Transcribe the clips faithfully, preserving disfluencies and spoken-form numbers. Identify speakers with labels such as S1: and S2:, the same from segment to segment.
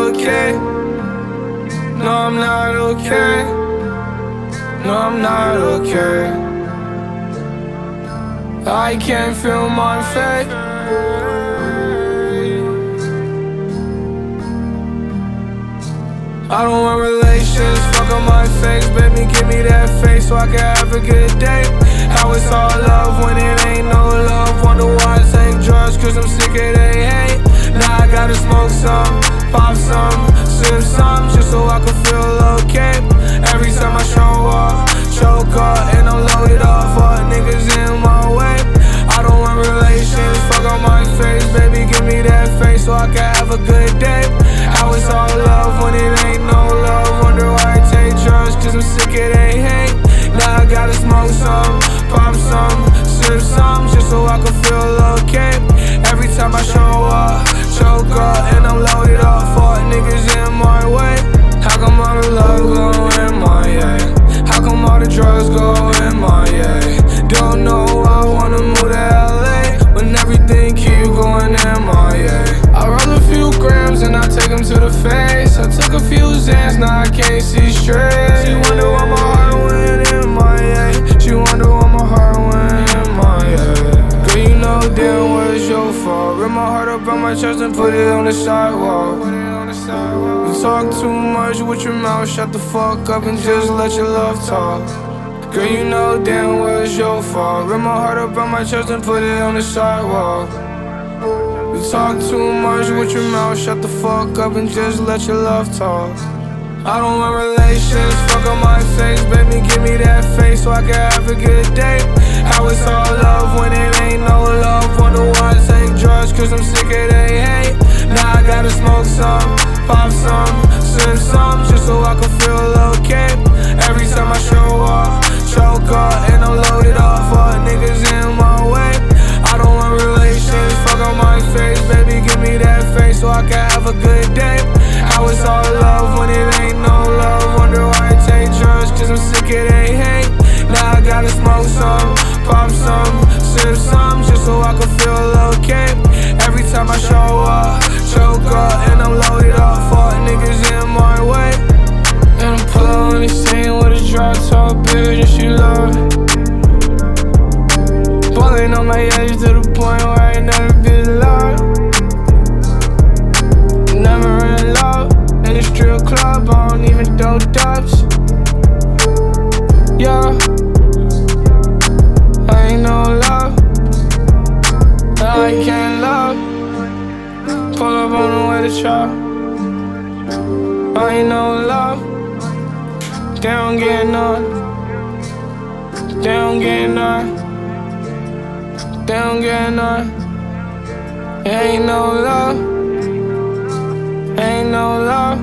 S1: okay. No, I'm not okay. No, I'm not okay. I can't feel my fate. I don't want relations, fuck on my face. Baby, give me that face so I can have a good day. How it's all love when it ain't no love. Wonder why I take drugs, cause I'm sick of they hate. Now I gotta smoke some, pop some, sip some, just so I can feel okay. Every time I show up, choke up, and I'm loaded up. Fuck niggas in my way. I don't want relations, fuck on my face. Baby, give me that face so I can have a good day. How it's all love when it ain't no love. Wonder why I take drugs, cause I'm sick of they hate. Now I gotta smoke some, pop some, sip some, just so I can feel okay. Every time I show up, choke up, and I'm loaded up. Fuck niggas in my way. How come all the love go in my way? How come all the drugs go in my way? Don't know why I wanna move to L A when everything keep going in my way. I roll a few grams and I take them to the face. I took a few Xans, now I can't see straight. She wonder why my heart went in my way. She wonder why my heart went in my way. Girl, you know damn well it's your fault. Rip my heart up on my chest and put it on the sidewalk. You talk too much with your mouth, shut the fuck up and just let your love talk. Girl, you know damn well it's your fault. Rip my heart up on my chest and put it on the sidewalk. You talk too much with your mouth, shut the fuck up and just let your love talk. I don't want relations, fuck on my face. Baby, give me that face so I can have a good day. How it's all love when it ain't no love. Wonder why I take drugs, cause I'm sick of they hate. Now I gotta smoke some, pop some, sip some, just so I can feel okay. Every time I show up, choke up, and I'm loaded up. Fuck niggas in my way. I don't want relations, fuck on my face. Baby, give me that face so I can have a good day. How it's all love when it ain't no love. Wonder why I take drugs, cause I'm sick of they hate. Now I gotta smoke some, pop some, sip some, just so I can feel okay. Every time I show up, choke up, and I'm loaded up. Fuck niggas in my way. And I'm pull up on the scene with a drop top bitch, and she love it. Ballin' on my edge to the point where I ain't never been loved. Never in love, in a strip club, I don't even throw dubs. Yeah, I ain't no love, I can't love. Pull up on the way to chop, I ain't no love. They don't get none, they don't get none, they don't get none. Ain't no love, ain't no love.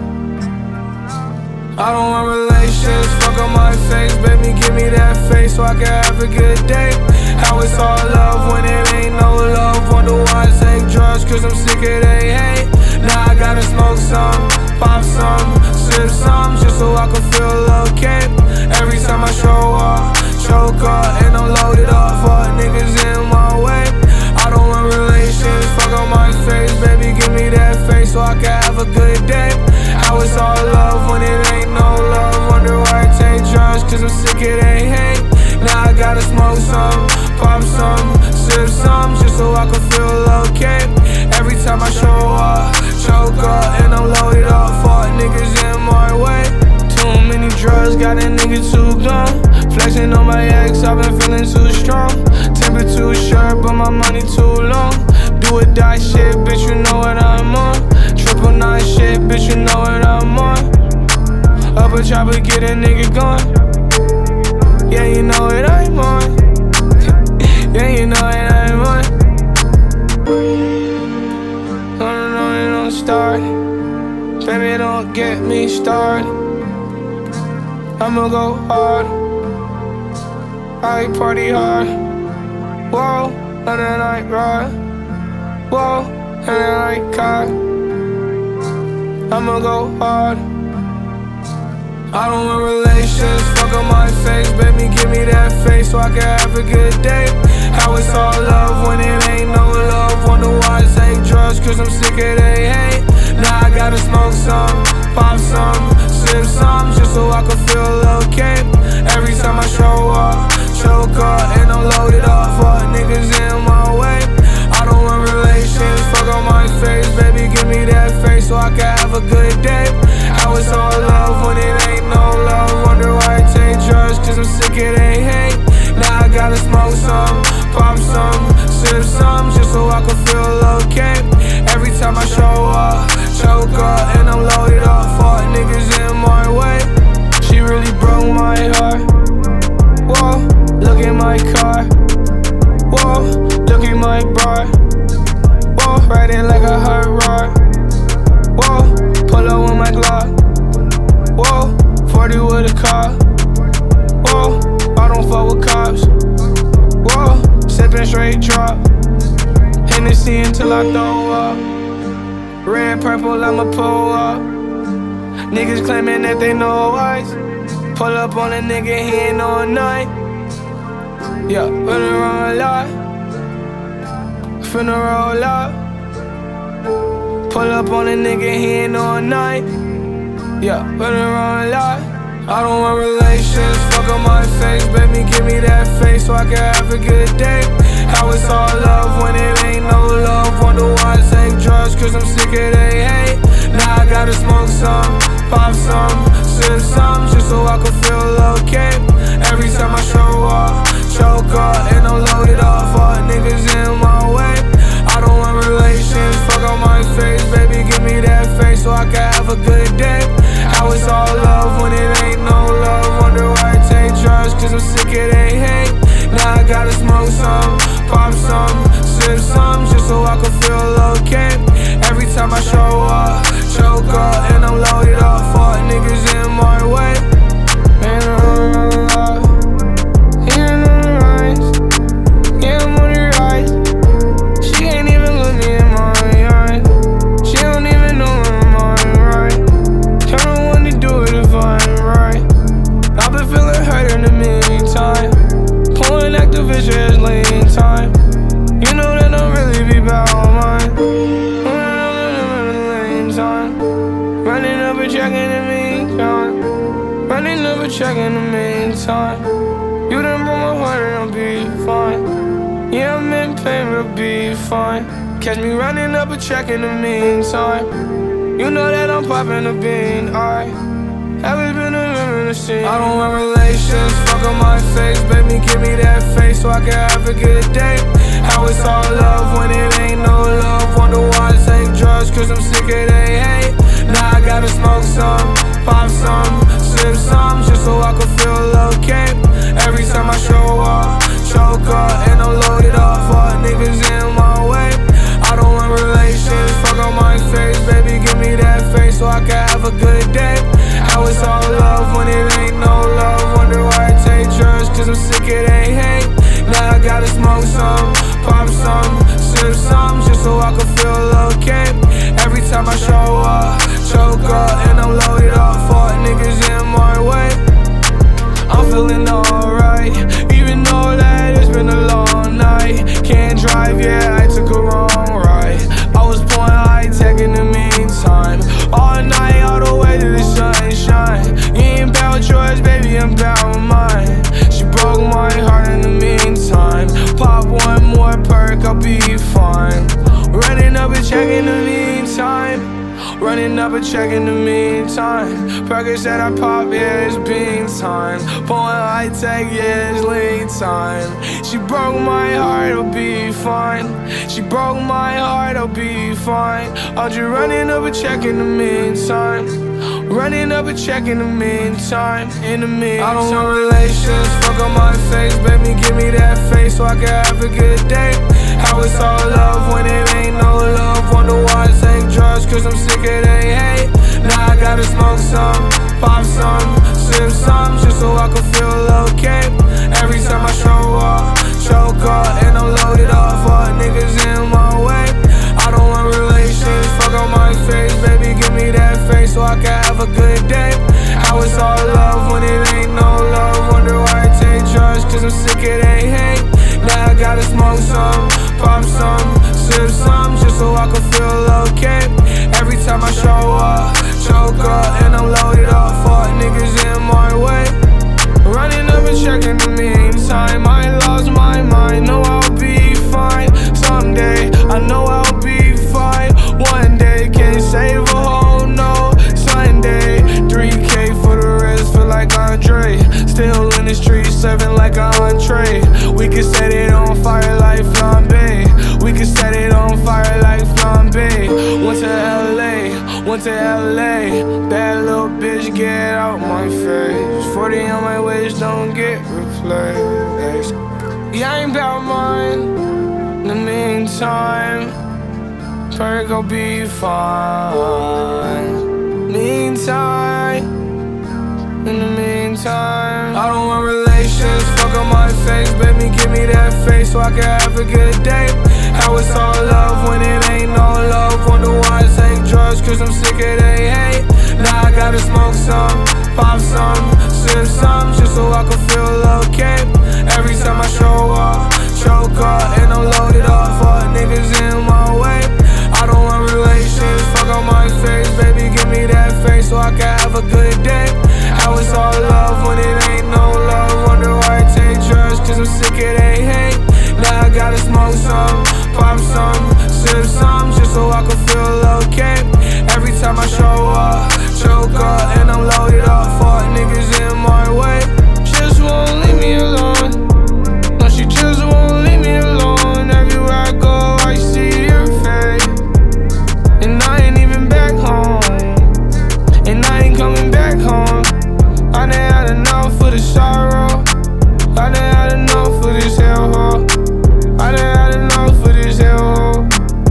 S1: I don't want relations, fuck on my face. Baby, give me that face so I can have a good day. How it's all love when it ain't no love. Wonder why I take drugs, cause I'm sick of they hate. Now I gotta smoke some, pop some, sip some, just so I can feel okay. Every time I show up, choke up, and I'm loaded up. Fuck niggas in my way. I don't want relations, fuck on my face. Baby, give me that face so I can have a good day. How it's all love when it ain't no love. Wonder why I take drugs, cause I'm sick of they hate. Now I gotta smoke some, pop some, sip some, just so I can feel okay. Every time I show up, choke up, and I'm loaded up. Fuck niggas in my way. Too many drugs, got a nigga too gone. Flexing on my ex, I've been feeling too strong. Temper too short, but my money too long. Do or die shit, bitch, you know what I'm on. Triple nine shit, bitch, you know what I'm on. Up a chopper, get a nigga gone. Yeah, you know what I'm on. Yeah, you know what I'm on. No, no, no, it don't start. Baby, don't get me started. I'ma go hard, I party hard. Whoa, and then I ride. Whoa, and then I cut. I'ma go hard. I don't want relations, fuck on my face. Baby, give me that face so I can have a good day. How it's all love when it ain't no love. Wonder why I take drugs, cause I'm sick of they hate. Now I gotta smoke some, have a good day. How it's all love when it ain't no love. Wonder why I take drugs, cause I'm sick of they hate. Now I gotta smoke some, pop some, sip some, just so I can feel okay. Every time I show up, choke up, and I'm loaded up. Fuck niggas in my way. She really broke my heart. Whoa, look at my car. Whoa, look at my bar. Whoa, riding like a hot rod. Whoa, pull up with my Glock. Whoa, forty with a car. Whoa, I don't fuck with cops. Whoa, sippin' straight drop. Hennessy until I throw up. Red, purple, I'ma pull up. Niggas claiming that they know ice. Pull up on a nigga, he ain't know a night. Yeah, finna run a lot. Finna roll up. Pull up on a nigga, he ain't know a night. Yeah, finna run a lot. I don't want relations, fuck on my face. Baby, give me that face so I can have a good day. How it's all love when it ain't no love. Wonder why I take drugs, cause I'm sick of they hate. Now I gotta smoke some, pop some, sip some, just so I can feel okay. Every time I show up, choke up, and I'm loaded up. Fuck niggas in my way. I don't want relations, fuck on my face. Baby, give me that face so I can have a good day. How it's all love when it ain't no love. Wonder why I take drugs, cause I'm sick of they hate. Now I gotta smoke some, pop some, sip some, just so I can feel okay. Every time I show up, choke up, and I'm loaded up. Fuck niggas in my way. Man, I'm love. Yeah, I'm on the rise. Yeah, I'm on the rise. She ain't even looking in my eyes. She don't even know I'm right. I don't want to do it if I ain't right. I've been feeling hurt in the meantime. Pulling Activision lean time. You know that don't really be about mine. Running up a check in the meantime. Running up a check in the meantime. You done broke my heart and I'll be fine. Yeah, I'm in pain, but I'll be fine. Catch me running up a check in the meantime. You know that I'm popping a bean. I haven't been a in the scene. I don't want relations, fuck on my face. Baby, give me that face so I can have a good day. How it's all love when it ain't no love. Wonder why I take drugs, cause I'm sick of they hate. Now I gotta smoke some, pop some, sip some, just so I can feel okay. Every time I show up, choke up, and I'm loaded up. Fuck niggas in my way. I don't want relations, fuck on my face. Baby, give me that face so I can have a good day. How it's all love when it ain't no love. Wonder why I take drugs, cause I'm sick of they hate. Now I gotta smoke some, pop some, sip some, just so I can feel okay. Every time I show up, choke up, and I'm loaded up. Fuck niggas in my way. I'm feeling alright, even though that it's been a long night. Can't drive, yeah, I took a wrong ride. I was pouring high tech in the meantime. All night, all the way to the sunshine. You ain't about yours, baby, I'm about mine. She broke my heart in the meantime. Pop one more perk, I'll be fine. Running up a check in the meantime. Running up a check in the meantime. Perkins that I pop, yeah, it's bean time. Pulling high tech, yeah, it's lean time. She broke my heart, I'll be fine. She broke my heart, I'll be fine. I'll just running up a check in the meantime. Running up a check in the meantime. In the meantime, I don't want relations, fuck on my face. Baby, give me that face so I can have a good day. How it's all love when it ain't no love. Wonder why I take drugs, cause I'm sick of they hate. Now I gotta smoke some, pop some, sip some, just so I can feel okay. Every time I show up, choke up, and I'm loaded up. Fuck niggas in my way. I don't want relations, fuck on my face. Baby, give me that face so I can have a good day. How it's all love when it ain't no love. Wonder why I take drugs, cause I'm sick of they hate. Now I gotta smoke some, pop some, sip some, just so I can feel okay. Every time I show up, choke up, and I'm loaded up. Fuck niggas in my way. Running up a check in the meantime. I lost my mind, know I'll be fine. Someday, I know I'll be fine. One day, can't save a whole no. meantime, Perk will be fine. Meantime, in the meantime, I don't want relations, fuck on my face. Baby, give me that face so I can have a good day. How it's all love when it ain't no love. Wonder why I take drugs, cause I'm sick of they hate. Now I gotta smoke some, pop some, sip some, just so I can feel okay. Every time I show up, choke up, and I'm loaded up. Fuck niggas in my way. I don't want relations, fuck on my face. Baby, give me that face so I can have a good day. How it's all love when it ain't no love. Wonder why I take drugs, cause I'm sick of they hate. Now I gotta smoke some, pop some, sip some, just so I can feel okay. Every time I show up, choke up, and I'm loaded up. Fuck niggas in my way. Just won't leave me alone. No, she just won't leave me alone. Everywhere I go, I see her face. And I ain't even back home. And I ain't coming back home. I done had enough for the sorrow. I done had enough for this hellhole. I done had enough for this hellhole.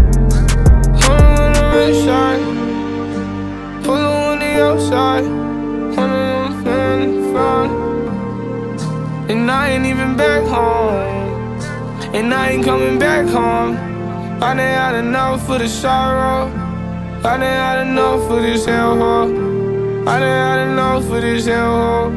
S1: Put on the inside, pull on the outside. Put on the front. And I ain't even back home. And I ain't coming back home. I done had enough for the sorrow. I done had enough for this hellhole. I done had enough for this hellhole.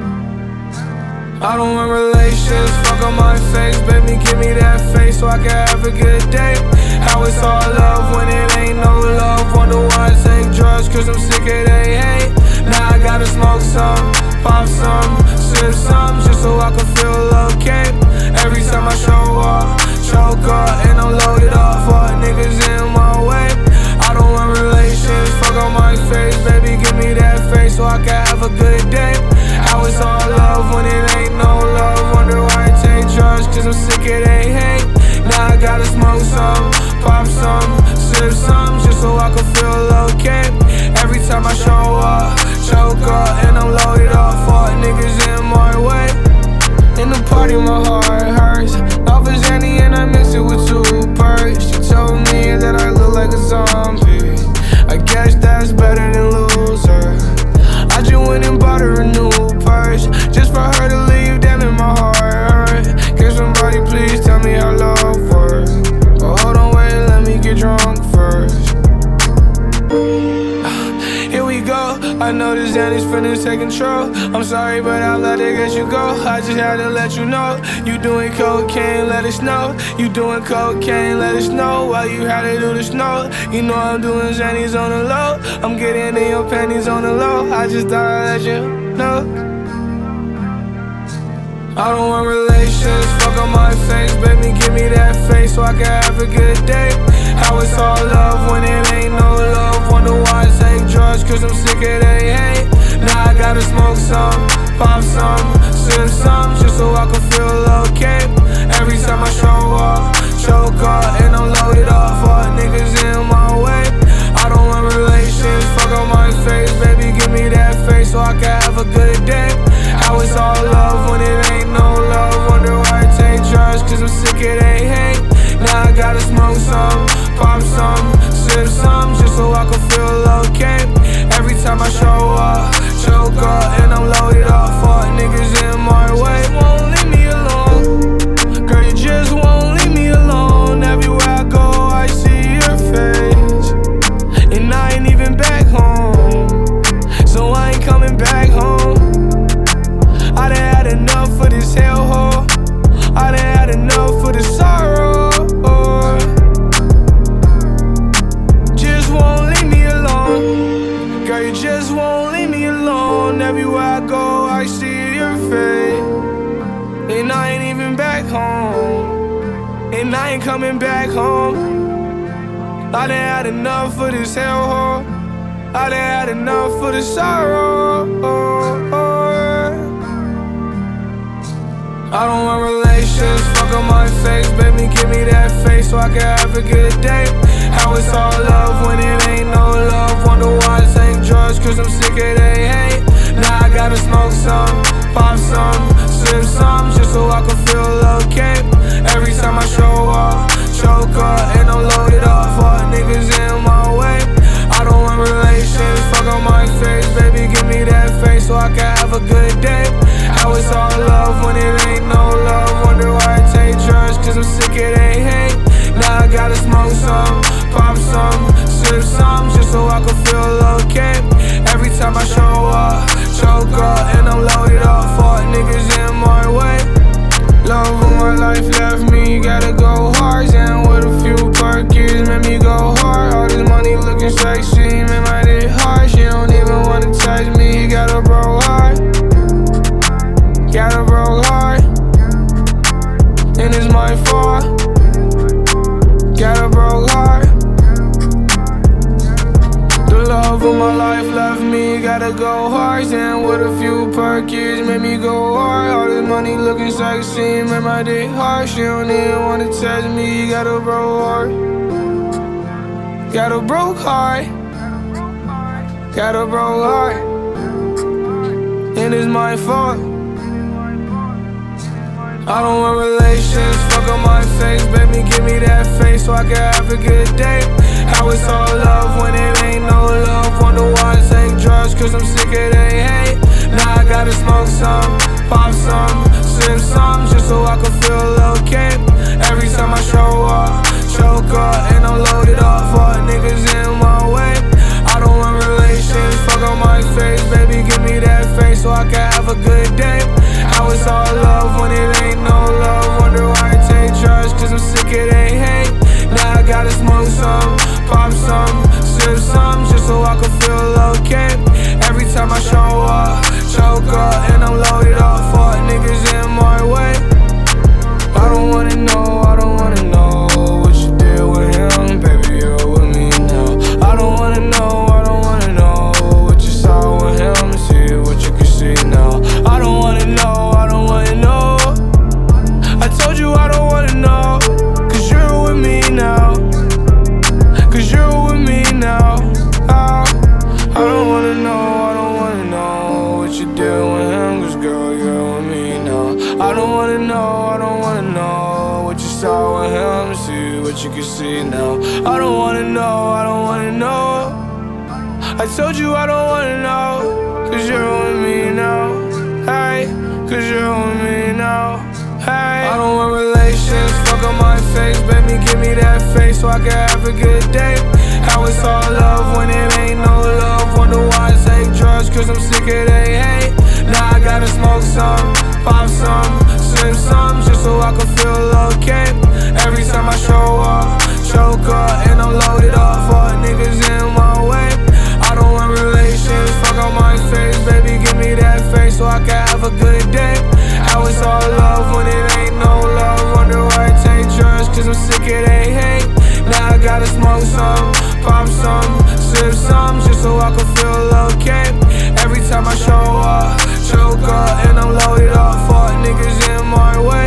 S1: I don't want relations, fuck on my face. Baby, give me that face so I can have a good day. How it's all love when it ain't no love. Wonder why I take drugs, cause I'm sick of they hate. Now I gotta smoke some, pop some, sip some, just so I can feel okay. Every time I show up, choke up, and I'm loaded up. Fuck niggas in my way. I don't want relations, fuck on my face. Baby, give me that face so I can have a good day. How it's all love when it ain't no love. Wonder why I take drugs, cause I'm sick of they hate. Now I gotta smoke some, pop some, sip some, just so I can feel okay. Every time I show up, choke up, and I'm loaded up. Fuck niggas in my way. In the party my heart hurts. Off of Zanny and I mix it with two perks. She told me that I look like a zombie. I guess that's better than loser. I just went and bought her a new purse, just for her to leave, damn it, my heart hurt. Can somebody please tell me how love works? But hold on, wait, let me get drunk first. Here we go, I know this Zanny's finna take control. I'm sorry, but I'll let it get you go. I just had to let you know. You doing cocaine, let us know. You doing cocaine, let us know. Why you had to do the snow? You know I'm doing Zanny's on the low. I'm getting in your panties on the low. I just thought I'd let you know. I don't want relations, fuck on my face. Baby, give me that face so I can have a good day. How it's all love when it ain't no love. Wonder why I take drugs, cause I'm sick of they hate. Now I gotta smoke some, pop some, sip some, just so I can feel okay. Every time I show up, choke up, and I'm loaded up. Fuck niggas in my way. I don't want relations, fuck on my face. Baby, give me that face so I can have a good day. How it's all love when it ain't no love. Wonder why I take drugs, cause I'm sick of they hate. Now I gotta smoke some, pop some, sip some, just so I can feel okay. Every time I show up, choke up, and I'm loaded up. Fuck niggas in my way. Won't leave me alone. Girl, you just won't leave me alone. Everywhere I go, I see your face. And I ain't even back home, so I ain't coming back home. I done had enough for this hellhole. I done had enough for the sorrow. Just won't leave me alone. Girl, you just won't leave me alone. Everywhere I go, I see your face. And I ain't even back home. And I ain't coming back home. I done had enough for this hellhole. I done had enough for the sorrow. I don't want relations, fuck on my face. Baby, give me that face so I can have a good day. How it's all love when it ain't no love. Wonder why I take drugs, cause I'm sick of they hate. Now I gotta smoke some, pop some, sip some, just so I can feel okay. Every time I show up, choke up, and I can have a good day. How it's all love when it ain't no love. Wonder why I take drugs, cause I'm sick of they hate. Now I gotta smoke some, pop some, sip some, just so I can feel okay. Every time I show up, choke up, and I'm loaded up. Fuck niggas in my way. Love of my life left me, gotta go hard. And with a few perkies, made me go hard. All this money looking sexy, man, my dick hard. She don't even wanna touch me, got a bro hard. Got a bro hard, and it's my fault. Got a bro hard. The love of my life left me, gotta go hard. And with a few perkies, made me go hard. All this money looking sexy, man, my dick hard. She don't even wanna touch me, got a bro hard. Got a broke heart. Got a bro heart, and it's my fault. I don't want relations, fuck on my face. Baby, give me that face so I can have a good day. How it's all love when it ain't no love. Wonder why I take drugs, cause I'm sick of they hate. Now I gotta smoke some, pop some, sip some, just so I can feel okay. Every time I show up, choke up, and I'm loaded up. Fuck niggas in my way. I don't want relations, fuck on my face. Baby, give me that face so I can have a good day. How it's all love when it ain't no love. Wonder why I take drugs, cause I'm sick of they hate. Now I gotta smoke some, pop some, sip some, just so I can feel okay. Every time I show up, choke up, and I'm loaded up. Fuck niggas in my way. I don't wanna know, I don't wanna know what you did with him, baby, you're with me now. I don't wanna know, I don't wanna know what you saw with him, see what you can see now. I don't wanna know, I don't wanna know. I told you I don't wanna know, cause you're with me now. Cause you're with me now. Oh, I don't wanna know, I don't wanna know what you did with him, cause girl, you're with me now. I don't wanna know, I don't wanna know what you saw with him, see what you can see now. I don't wanna know, I don't wanna know. I told you I don't wanna know, cause you're with me now. Hey, cause you're with me now. Hey, I don't want relations, fuck on my face. Baby, give me that face so I can have a good day. How it's all love when it ain't no love. Wonder why I take drugs, cause I'm sick of they hate. Now I gotta smoke some, pop some, sip some, just so I can feel okay. Every time I show up, choke up, and I'm loaded up. Fuck niggas in my way. I don't want relations, fuck on my face. Baby, give me that face so I can have a good day. How it's all love when it ain't no love. Wonder why I take drugs, cause I'm sick of they hate. Now I gotta smoke some, pop some, sip some, just so I can feel okay. Every time I show up, choke up, and I'm loaded up. Fuck niggas in my way.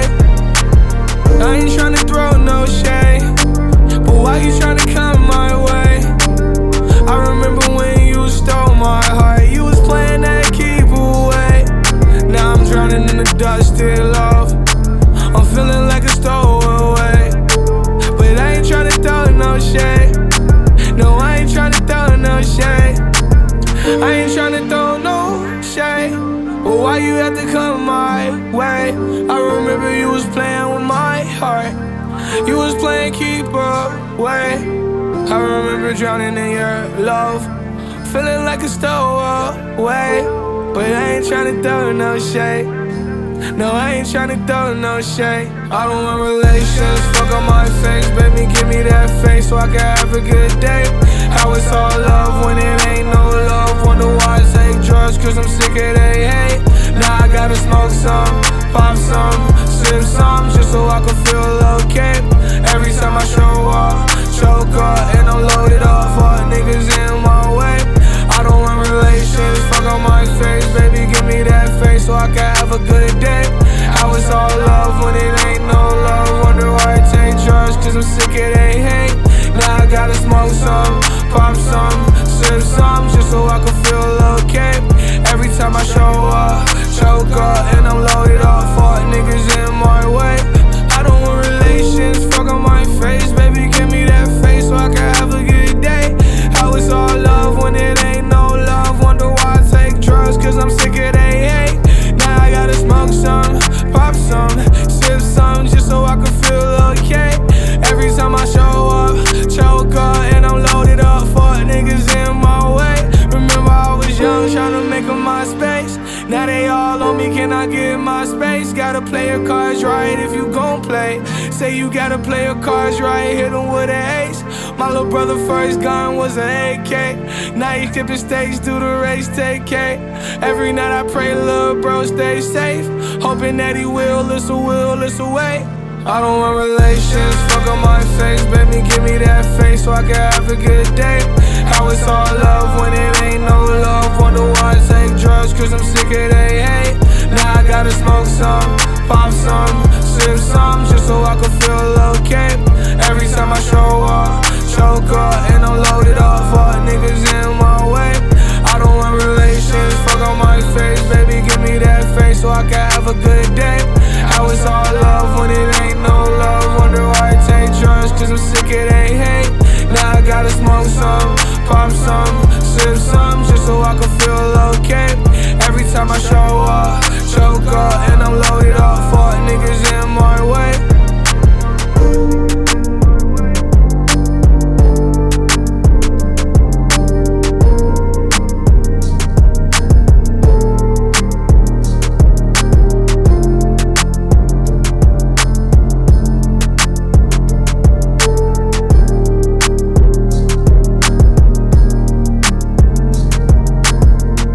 S1: I ain't tryna throw no shade, but why you tryna come my way? I remember when you stole my heart. You was playing that keep away. Now I'm drowning in the dusty love. I'm feeling like a stowaway, but I ain't tryna throw no shade. No, I ain't tryna throw no shade. I ain't tryna throw no shade, but why you have to come my way? I remember you was playing with my heart. You was playing keep away. I remember drowning in your love, feeling like a stowaway, but I ain't tryna throw no shade. No, I ain't tryna throw no shade. I don't want relations, fuck on my face. Baby, give me that face so I can have a good day. How it's all love when it ain't no love. Wonder why I take drugs, cause I'm sick of they hate. Now I gotta smoke some, pop some, sip some, just so I can feel okay. Every time I show up, choke up, and I'm loaded up. Fuck niggas in my way. I don't want relations, fuck on my face. Baby, give me that face so I can have a good day. How it's all love when it ain't no love. Wonder why I take drugs, cause I'm sick of they hate. Now I gotta smoke some, pop some, sip some, just so I can feel okay. Every time I show up, choke up, and I'm loaded up. Fuck niggas in my way. I don't want relations, fuck on my face. Baby, give me that face so I can have a good day. How it's all love when it ain't no love. Wonder why I take drugs, cause I'm sick of gotta play your cards right if you gon' play. Say you gotta play your cards right, hit him with an ace. My little brother first gun was an A K. Now he skipping stakes, do the race, take K. Every night I pray, little bro, stay safe. Hoping that he will, it's a will, it's a way. I don't want relations, fuck on my face. Baby, give me that face so I can have a good day. How it's all love when it ain't no love. Wonder why I take drugs, cause I'm sick of they hate. Now I gotta smoke some, pop some, sip some, just so I can feel okay. Every time I show up, choke up, and I'm loaded up. Fuck niggas in my way. I don't want relations, fuck on my face. Baby, give me that face so I can have a good day. How it's all love when it ain't no love. Wonder why I take drugs, cause I'm sick of they hate. Now I gotta smoke some, pop some, sip some, just so I can feel okay. Every time I show up,